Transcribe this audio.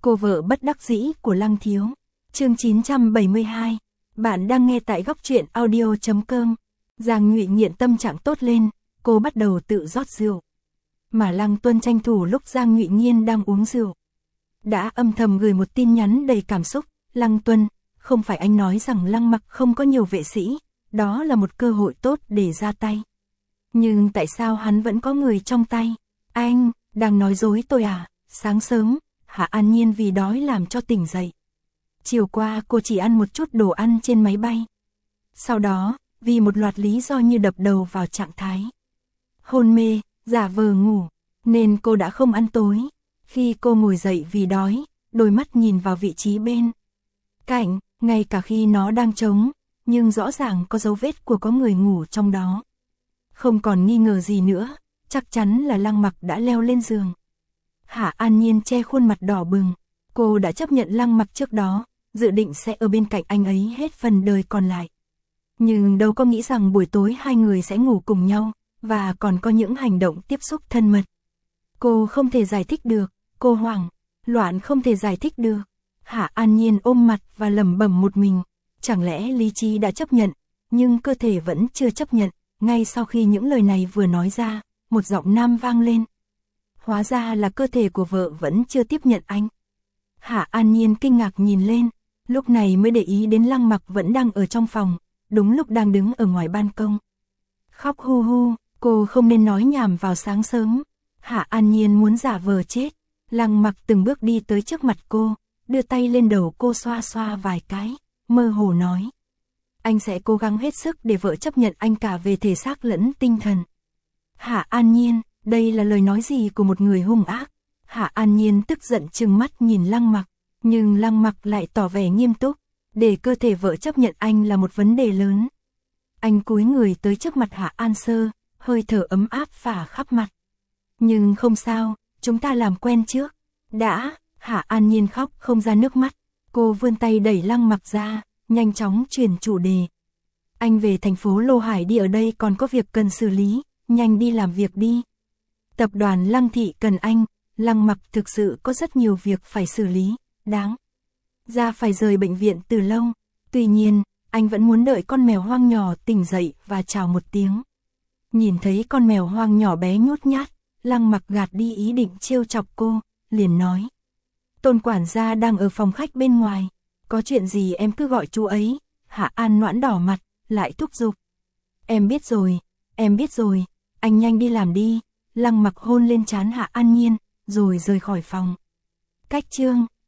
Cô vợ bất đắc dĩ của Lăng Thiếu. Chương 972. Bạn đang nghe tại góc truyện audio.com. Giang Nhụy nghiện tâm trạng tốt lên, cô bắt đầu tự rót rượu. Mà Lăng Tuân tranh thủ lúc Giang Nhụy Nhiên đang uống rượu, đã âm thầm gửi một tin nhắn đầy cảm xúc. Lăng Tuân, không phải anh nói rằng Lăng Mặc không có nhiều vệ sĩ, đó là một cơ hội tốt để ra tay. Nhưng tại sao hắn vẫn có người trong tay? Anh, đang nói dối tôi à? Sáng sớm, Hạ An Nhiên vì đói làm cho tỉnh dậy. Chiều qua cô chỉ ăn một chút đồ ăn trên máy bay. Sau đó, vì một loạt lý do như đập đầu vào trạng thái hôn mê, giả vờ ngủ, nên cô đã không ăn tối. Khi cô ngồi dậy vì đói, đôi mắt nhìn vào vị trí bên cạnh, ngay cả khi nó đang trống, nhưng rõ ràng có dấu vết của có người ngủ trong đó. Không còn nghi ngờ gì nữa, chắc chắn là Lăng Mặc đã leo lên giường. Hạ An Nhiên che khuôn mặt đỏ bừng, cô đã chấp nhận Lăng Mặc trước đó, dự định sẽ ở bên cạnh anh ấy hết phần đời còn lại. Nhưng đâu có nghĩ rằng buổi tối hai người sẽ ngủ cùng nhau, và còn có những hành động tiếp xúc thân mật. Cô không thể giải thích được, cô hoảng loạn không thể giải thích được. Hạ An Nhiên ôm mặt và lẩm bẩm một mình, chẳng lẽ lý trí đã chấp nhận, nhưng cơ thể vẫn chưa chấp nhận. Ngay sau khi những lời này vừa nói ra, một giọng nam vang lên. Hóa ra là cơ thể của vợ vẫn chưa tiếp nhận anh. Hạ An Nhiên kinh ngạc nhìn lên, lúc này mới để ý đến Lăng Mặc vẫn đang ở trong phòng, đúng lúc đang đứng ở ngoài ban công. Khóc hu hu, cô không nên nói nhảm vào sáng sớm. Hạ An Nhiên muốn giả vờ chết. Lăng Mặc từng bước đi tới trước mặt cô, đưa tay lên đầu cô xoa xoa vài cái, mơ hồ nói. Anh sẽ cố gắng hết sức để vợ chấp nhận anh cả về thể xác lẫn tinh thần. Hạ An Nhiên, đây là lời nói gì của một người hung ác? Hạ An Nhiên tức giận trừng mắt nhìn Lăng Mặc, nhưng Lăng Mặc lại tỏ vẻ nghiêm túc, để cơ thể vợ chấp nhận anh là một vấn đề lớn. Anh cúi người tới trước mặt Hạ An Sơ, hơi thở ấm áp phả khắp mặt. Nhưng không sao, chúng ta làm quen trước. Đã, Hạ An Nhiên khóc không ra nước mắt, cô vươn tay đẩy Lăng Mặc ra, nhanh chóng chuyển chủ đề. Anh về thành phố Lô Hải đi, ở đây còn có việc cần xử lý, nhanh đi làm việc đi. Tập đoàn Lăng Thị cần anh. Lăng Mặc thực sự có rất nhiều việc phải xử lý, đáng ra phải rời bệnh viện từ lâu. Tuy nhiên, anh vẫn muốn đợi con mèo hoang nhỏ tỉnh dậy và chào một tiếng. Nhìn thấy con mèo hoang nhỏ bé nhút nhát, Lăng Mặc gạt đi ý định trêu chọc cô, liền nói. Tôn quản gia đang ở phòng khách bên ngoài, có chuyện gì em cứ gọi chú ấy. Hạ An Noãn đỏ mặt, lại thúc giục. Em biết rồi, anh nhanh đi làm đi. Lăng Mặc hôn lên trán Hạ An Nhiên, rồi rời khỏi phòng. Cách chương